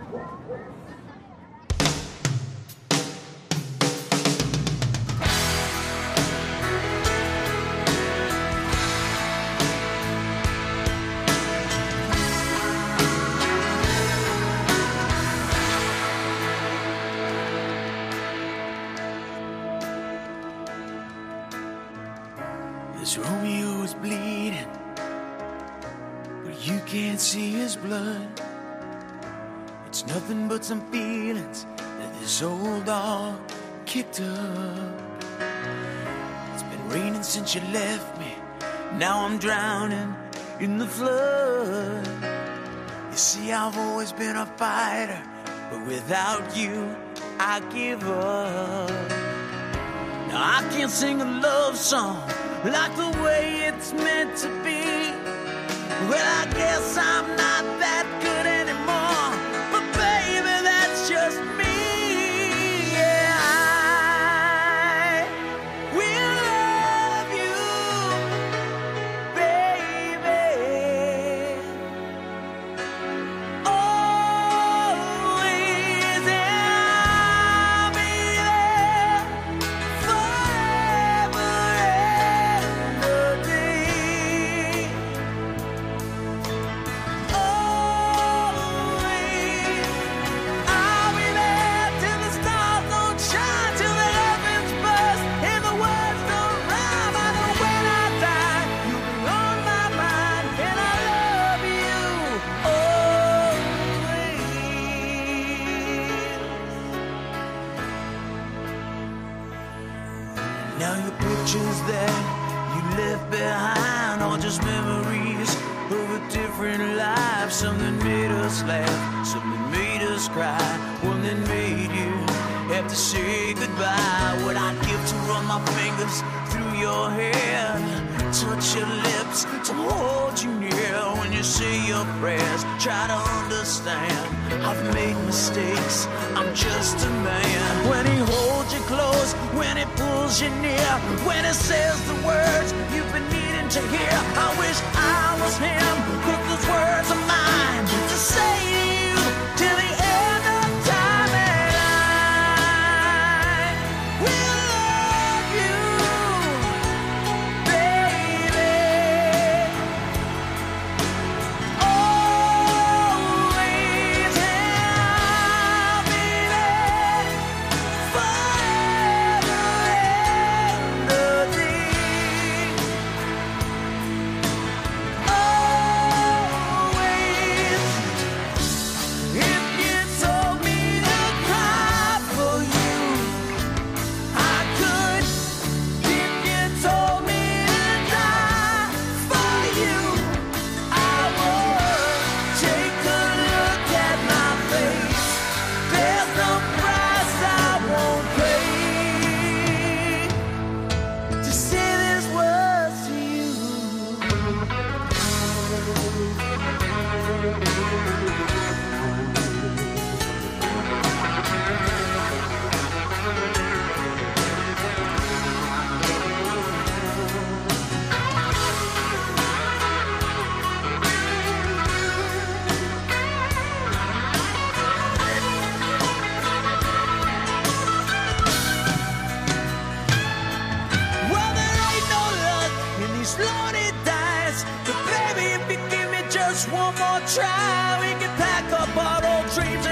This Romeo is bleeding, but you can't see his blood. It's nothing but some feelings that this old dog kicked up. It's been raining since you left me, now I'm drowning in the flood. You see, I've always been a fighter, but without you, I give up. Now I can't sing a love song like the way it's meant to be. Well, I guess I'm not that good anymore, but baby, that's just me. Yeah, I will love you, baby, always, and I'll be there forever and a day. Always, I'll be there till the stars don't shine, till the heavens burst and the words don't rhyme. I know when I die, you'll be on my mind, and I love you always. Now your pictures that you left behind are just memories of a different life. Something made us laugh, something made us cry, one that made you have to say goodbye. What I'd give to run my fingers through your hair, touch your lips, to hold you near when you say your prayers. Try to understand, I've made mistakes, I'm just a man. When he holds you close, when he pulls you near, when he says the words you've been needing to hear, I wish I was him, but those words are mine to say to you till the end of time. And I will love you, baby, always, and I'll be there forever and a day. Always, if you told me to cry for you, I could. If you told me to die for you, I would. Take a look at my face, there's no price I won't pay to say these words to you. Well, there ain't no luck in these loaded dice, but baby, if you give me just one more try, we can pack up our old dreams